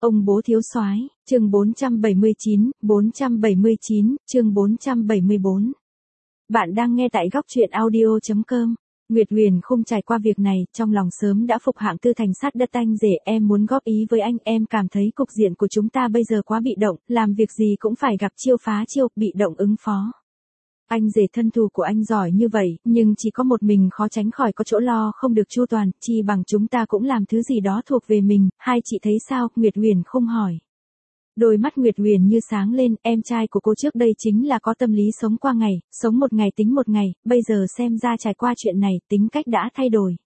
Ông bố thiếu soái, chương 479, chương 474. Bạn đang nghe tại góc truyện audio.com. Nguyệt Huyền không trải qua việc này, trong lòng sớm đã phục Hạng Tư Thành sát đất anh rể. Em muốn góp ý với anh, em cảm thấy cục diện của chúng ta bây giờ quá bị động, làm việc gì cũng phải gặp chiêu phá chiêu, bị động ứng phó. Anh rể thân thù của anh giỏi như vậy, nhưng chỉ có một mình khó tránh khỏi có chỗ lo không được chu toàn, chi bằng chúng ta cũng làm thứ gì đó thuộc về mình, hai chị thấy sao? Nguyệt Huyền không hỏi. Đôi mắt Nguyệt Huyền như sáng lên, em trai của cô trước đây chính là có tâm lý sống qua ngày, sống một ngày tính một ngày, bây giờ xem ra trải qua chuyện này, tính cách đã thay đổi.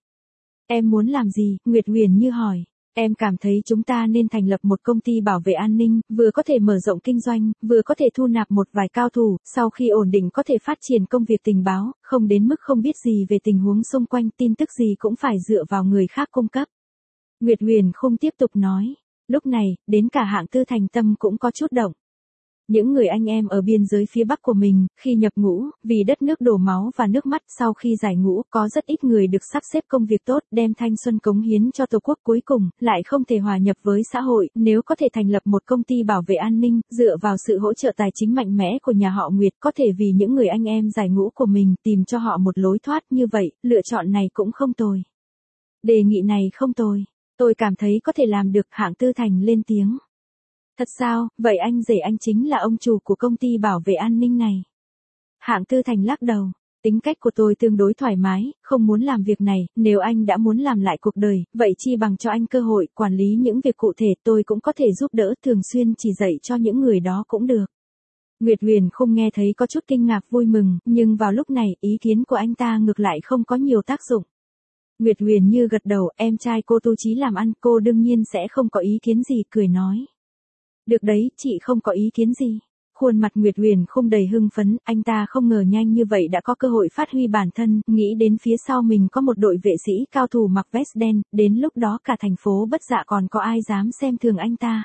Em muốn làm gì? Nguyệt Huyền như hỏi. Em cảm thấy chúng ta nên thành lập một công ty bảo vệ an ninh, vừa có thể mở rộng kinh doanh, vừa có thể thu nạp một vài cao thủ, sau khi ổn định có thể phát triển công việc tình báo, không đến mức không biết gì về tình huống xung quanh, tin tức gì cũng phải dựa vào người khác cung cấp. Nguyệt Huyền không tiếp tục nói. Lúc này, đến cả Hạng Tư Thành tâm cũng có chút động. Những người anh em ở biên giới phía Bắc của mình, khi nhập ngũ, vì đất nước đổ máu và nước mắt, sau khi giải ngũ, có rất ít người được sắp xếp công việc tốt, đem thanh xuân cống hiến cho Tổ quốc, cuối cùng, lại không thể hòa nhập với xã hội. Nếu có thể thành lập một công ty bảo vệ an ninh, dựa vào sự hỗ trợ tài chính mạnh mẽ của nhà họ Nguyệt, có thể vì những người anh em giải ngũ của mình, tìm cho họ một lối thoát như vậy, lựa chọn này cũng không tồi. Đề nghị này không tồi. Tôi cảm thấy có thể làm được. Hạng Tư Thành lên tiếng. Thật sao? Vậy anh rể anh chính là ông chủ của công ty bảo vệ an ninh này. Hạng Tư Thành lắc đầu. Tính cách của tôi tương đối thoải mái, không muốn làm việc này, nếu anh đã muốn làm lại cuộc đời, vậy chi bằng cho anh cơ hội, quản lý những việc cụ thể, tôi cũng có thể giúp đỡ, thường xuyên chỉ dạy cho những người đó cũng được. Nguyệt Huyền không nghe thấy có chút kinh ngạc vui mừng, nhưng vào lúc này, ý kiến của anh ta ngược lại không có nhiều tác dụng. Nguyệt Huyền như gật đầu, em trai cô tu chí làm ăn, cô đương nhiên sẽ không có ý kiến gì, cười nói. Được đấy, chị không có ý kiến gì. Khuôn mặt Nguyệt Huyền không đầy hưng phấn, anh ta không ngờ nhanh như vậy đã có cơ hội phát huy bản thân, nghĩ đến phía sau mình có một đội vệ sĩ cao thủ mặc vest đen, đến lúc đó cả thành phố Bất Dạ còn có ai dám xem thường anh ta.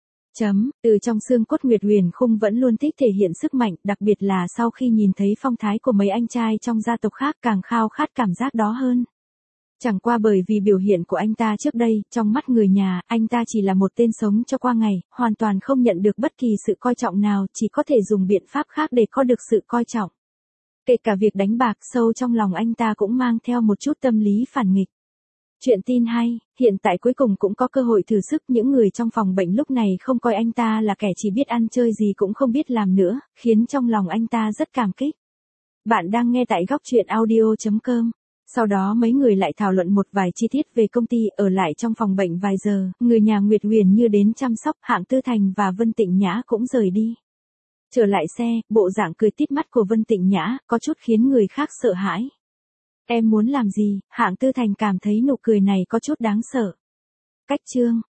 Từ trong xương cốt Nguyệt Huyền không vẫn luôn thích thể hiện sức mạnh, đặc biệt là sau khi nhìn thấy phong thái của mấy anh trai trong gia tộc khác càng khao khát cảm giác đó hơn. Chẳng qua bởi vì biểu hiện của anh ta trước đây, trong mắt người nhà, anh ta chỉ là một tên sống cho qua ngày, hoàn toàn không nhận được bất kỳ sự coi trọng nào, chỉ có thể dùng biện pháp khác để có được sự coi trọng. Kể cả việc đánh bạc, sâu trong lòng anh ta cũng mang theo một chút tâm lý phản nghịch. Chuyện tin hay, hiện tại cuối cùng cũng có cơ hội thử sức, những người trong phòng bệnh lúc này không coi anh ta là kẻ chỉ biết ăn chơi gì cũng không biết làm nữa, khiến trong lòng anh ta rất cảm kích. Bạn đang nghe tại góc truyện audio.com. Sau đó mấy người lại thảo luận một vài chi tiết về công ty, ở lại trong phòng bệnh vài giờ, người nhà Nguyệt Huyền như đến chăm sóc, Hạng Tư Thành và Vân Tịnh Nhã cũng rời đi. Trở lại xe, bộ dạng cười tít mắt của Vân Tịnh Nhã, có chút khiến người khác sợ hãi. Em muốn làm gì? Hạng Tư Thành cảm thấy nụ cười này có chút đáng sợ. Cách chương.